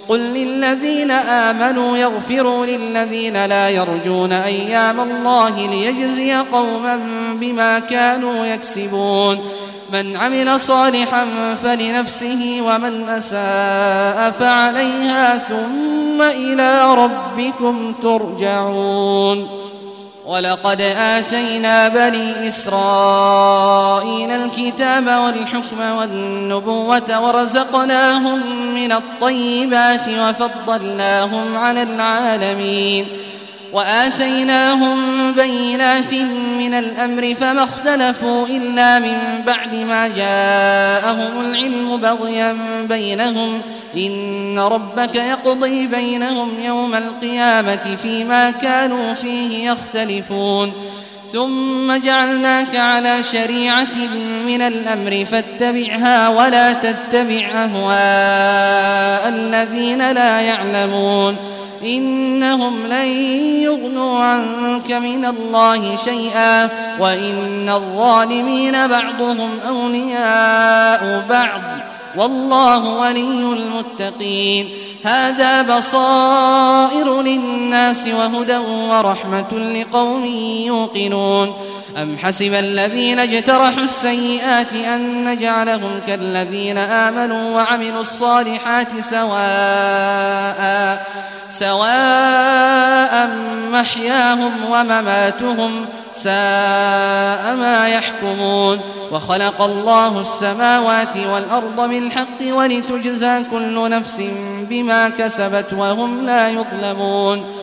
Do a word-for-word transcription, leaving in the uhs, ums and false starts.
قل للذين آمنوا يغفروا للذين لا يرجون أيام الله ليجزي قوما بما كانوا يكسبون من عمل صالحا فلنفسه ومن أساء فعليها ثم إلى ربكم ترجعون ولقد آتينا بني إسرائيل الكتاب والحكم والنبوة ورزقناهم من الطيبات وفضلناهم على العالمين وآتيناهم بينات من الأمر فما اختلفوا إلا من بعد ما جاءهم العلم بغيا بينهم إن ربك يقضي بينهم يوم القيامة فيما كانوا فيه يختلفون ثم جعلناك على شريعة من الأمر فاتبعها ولا تتبع أهواء الذين لا يعلمون إنهم لن يغنوا عنك من الله شيئا وإن الظالمين بعضهم أولياء بعض والله ولي المتقين هذا بصائر للناس وهدى ورحمة لقوم يوقنون أم حسب الذين اجترحوا السيئات أن نجعلهم كالذين آمنوا وعملوا الصالحات سواء سواء محياهم ومماتهم ساء ما يحكمون وخلق الله السماوات والأرض بالحق ولتجزى كل نفس بما كسبت وهم لا يظلمون